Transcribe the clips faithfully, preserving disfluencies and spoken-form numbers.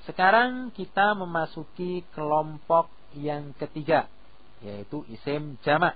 Sekarang kita memasuki kelompok yang ketiga, yaitu isim jamak.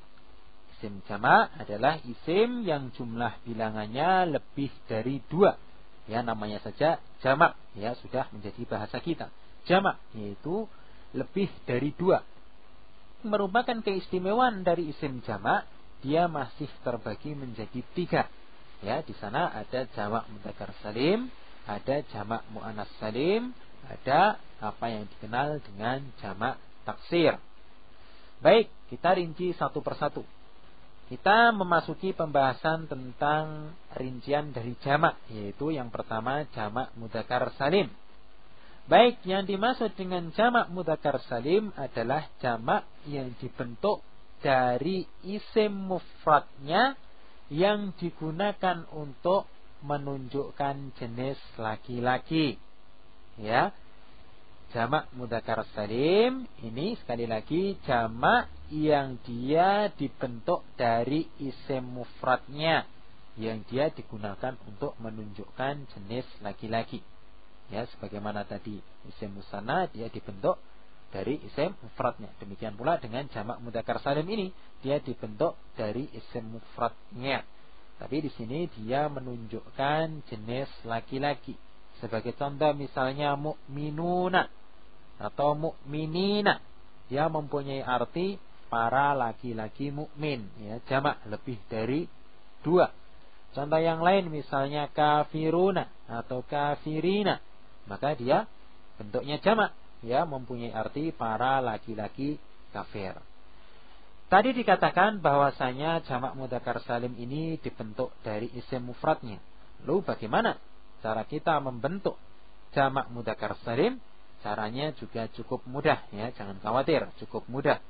Isim jamak adalah isim yang jumlah bilangannya lebih dari dua. Ya, namanya saja jamak, ya sudah menjadi bahasa kita. Jamak yaitu lebih dari dua. Merupakan keistimewaan dari isim jamak, dia masih terbagi menjadi tiga. Ya, di sana ada jamak mudzakkar salim, ada jamak muannas salim, ada apa yang dikenal dengan jamak taksir. Baik, kita rinci satu persatu. Kita memasuki pembahasan tentang rincian dari jamak, yaitu yang pertama jamak mudzakkar salim. Baik, yang dimaksud dengan jamak mudzakkar salim adalah jamak yang dibentuk dari isim mufradnya yang digunakan untuk menunjukkan jenis laki-laki. Ya. Jamak mudzakkar salim ini sekali lagi jamak yang dia dibentuk dari isim mufradnya yang dia digunakan untuk menunjukkan jenis laki-laki. Ya, sebagaimana tadi isim musanna dia dibentuk dari isim mufradnya. Demikian pula dengan jamak mudzakkar salim ini dia dibentuk dari isim mufradnya. Tapi di sini dia menunjukkan jenis laki-laki. Sebagai contoh misalnya mukminuna atau mukminina, dia mempunyai arti para laki-laki mukmin, ya, jamak lebih dari dua. Contoh yang lain misalnya kafiruna atau kafirina, maka dia bentuknya jamak, ya, mempunyai arti para laki-laki kafir. Tadi dikatakan bahwasanya jamak mudzakkar salim ini dibentuk dari isim mufradnya. Lalu bagaimana cara kita membentuk jamak mudzakkar salim? Caranya juga cukup mudah, ya, jangan khawatir, cukup mudah.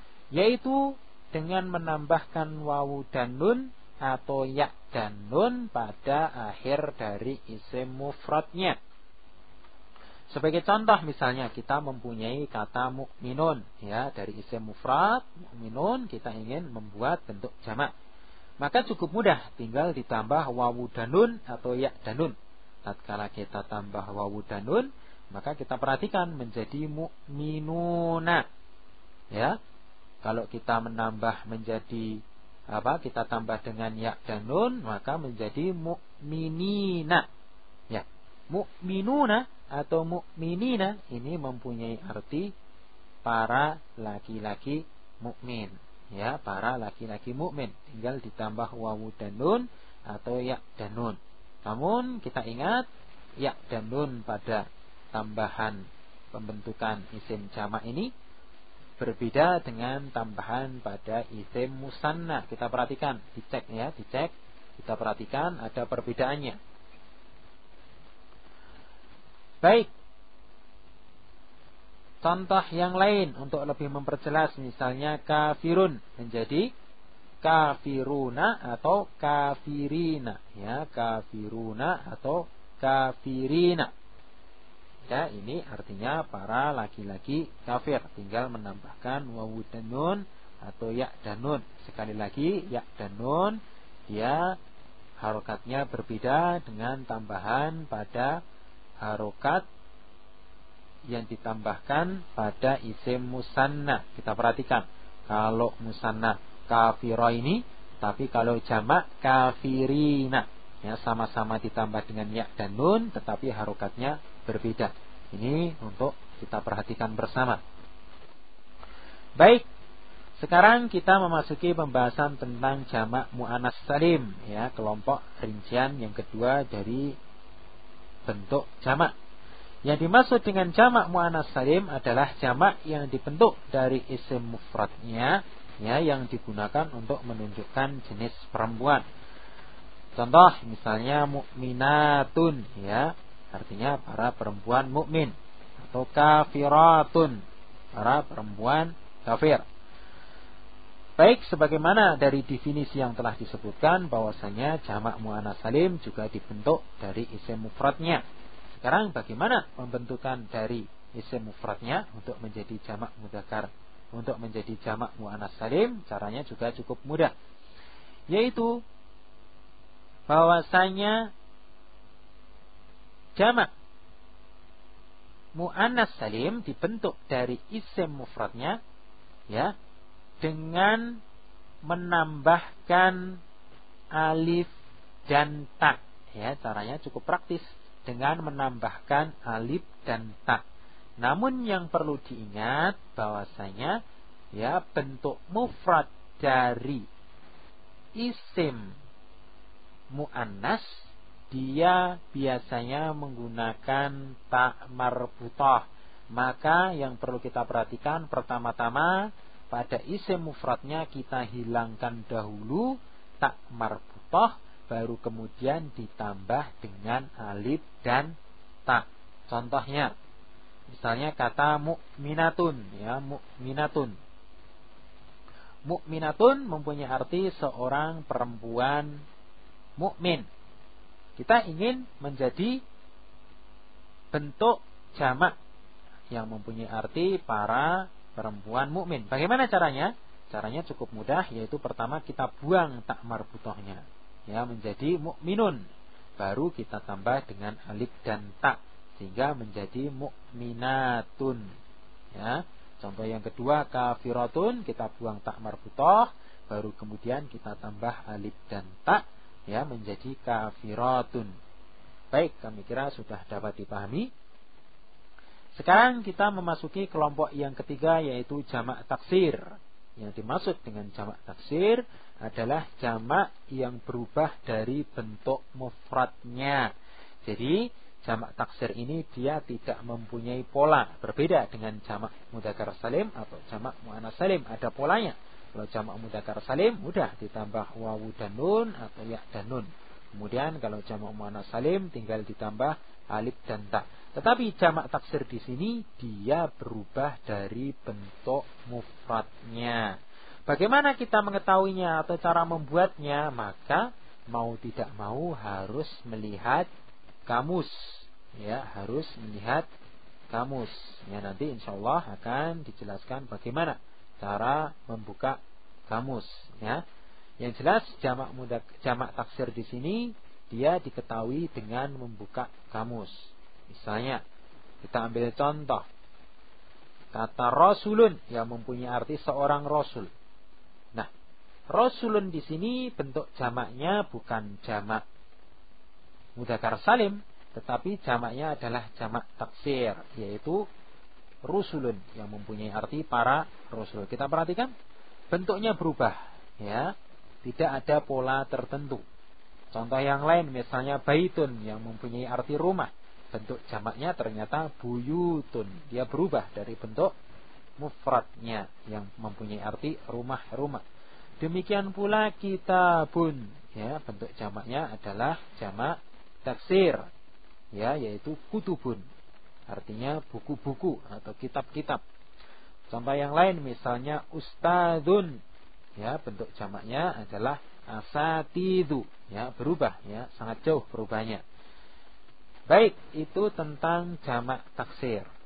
Yaitu dengan menambahkan wawu dan nun atau ya dan nun pada akhir dari isim mufradnya. Sebagai contoh misalnya kita mempunyai kata mukminun, ya, dari isim mufrad mukminun kita ingin membuat bentuk jamak. Maka cukup mudah, tinggal ditambah wawu dan nun atau ya dan nun. Tatkala kita tambah wawu dan nun, maka kita perhatikan menjadi mukminuna. Ya. Kalau kita menambah menjadi apa? Kita tambah dengan ya dan nun, maka menjadi mukminina. Ya. Mukminuna atau mukminina ini mempunyai arti para laki-laki mukmin. Ya, para laki-laki mukmin. Tinggal ditambah wawu dan nun atau ya dan nun. Namun kita ingat ya dan nun pada tambahan pembentukan isim jamak ini berbeda dengan tambahan pada isim musanna. Kita perhatikan, dicek ya, dicek. Kita perhatikan ada perbedaannya. Baik. Contoh yang lain untuk lebih memperjelas, misalnya kafirun menjadi kafiruna atau kafirina, ya, kafiruna atau kafirina. Ya, ini artinya para laki-laki kafir. Tinggal menambahkan wawu dan nun atau ya dan nun. Sekali lagi ya dan nun dia harokatnya berbeda dengan tambahan pada harokat yang ditambahkan pada isim musanna. Kita perhatikan, kalau musanna kafiro ini, tapi kalau jamak kafirina, ya, sama-sama ditambah dengan ya dan nun, tetapi harokatnya berbeda. Ini untuk kita perhatikan bersama. Baik, sekarang kita memasuki pembahasan tentang jamak muannas salim, ya, kelompok rincian yang kedua dari bentuk jamak. Yang dimaksud dengan jamak muannas salim adalah jamak yang dibentuk dari isim mufradnya, ya, yang digunakan untuk menunjukkan jenis perempuan. Contoh misalnya mukminatun, ya, artinya para perempuan mukmin, atau kafiratun, para perempuan kafir. Baik, sebagaimana dari definisi yang telah disebutkan bahwasanya jamak muannas salim juga dibentuk dari isim mufradnya. Sekarang bagaimana pembentukan dari isim mufradnya untuk menjadi jamak mudzakkar, untuk menjadi jamak muannas salim? Caranya juga cukup mudah, yaitu bahwasanya jamak muannas salim dibentuk dari isim mufradnya, ya, dengan menambahkan alif dan ta. Ya, caranya cukup praktis dengan menambahkan alif dan ta. Namun yang perlu diingat bahwasanya ya bentuk mufrad dari isim muannas dia biasanya menggunakan ta marbutah. Maka yang perlu kita perhatikan pertama-tama pada isim mufradnya kita hilangkan dahulu ta marbutah, baru kemudian ditambah dengan alif dan ta. Contohnya misalnya kata mukminatun, ya, mukminatun. Mukminatun mempunyai arti seorang perempuan mukmin. Kita ingin menjadi bentuk jamak yang mempunyai arti para perempuan mukmin. Bagaimana caranya? Caranya cukup mudah, yaitu pertama kita buang ta marbutahnya, ya, menjadi mukminun. Baru kita tambah dengan alif dan ta sehingga menjadi mukminatun. Ya. Contoh yang kedua kafiratun, kita buang ta marbutah, baru kemudian kita tambah alif dan ta, ya, menjadi kafiratun. Baik, kami kira sudah dapat dipahami. Sekarang kita memasuki kelompok yang ketiga, yaitu jamak taksir. Yang dimaksud dengan jamak taksir adalah jamak yang berubah dari bentuk mufradnya. Jadi jamak taksir ini dia tidak mempunyai pola, berbeda dengan jamak mudzakkar salim atau jamak muannas salim, ada polanya. Kalau jamak mudzakkar salim mudah ditambah wawu dan nun atau ya dan nun. Kemudian kalau jamak muannas salim tinggal ditambah alif dan ta. Tetapi jamak taksir di sini dia berubah dari bentuk mufradnya. Bagaimana kita mengetahuinya atau cara membuatnya? Maka mau tidak mau harus melihat kamus, ya, harus melihat kamus. Ya, nanti insyaallah akan dijelaskan bagaimana cara membuka kamus, ya. Yang jelas jamak mudak, jamak taksir di sini dia diketahui dengan membuka kamus. Misalnya kita ambil contoh kata rasulun yang mempunyai arti seorang rasul. Nah, rasulun di sini bentuk jamaknya bukan jamak mudzakkar salim, tetapi jamaknya adalah jamak taksir, yaitu rusulun yang mempunyai arti para rasul. Kita perhatikan bentuknya berubah, ya, tidak ada pola tertentu. Contoh yang lain misalnya baitun yang mempunyai arti rumah, bentuk jamaknya ternyata buyutun, dia berubah dari bentuk mufradnya yang mempunyai arti rumah-rumah. Demikian pula kitabun, ya, bentuk jamaknya adalah jamak taksir, ya, yaitu kutubun, artinya buku-buku atau kitab-kitab. Contoh yang lain misalnya ustadzun, ya, bentuk jamaknya adalah asatidu, ya, berubah, ya, sangat jauh perubahannya. Baik, itu tentang jamak taksir.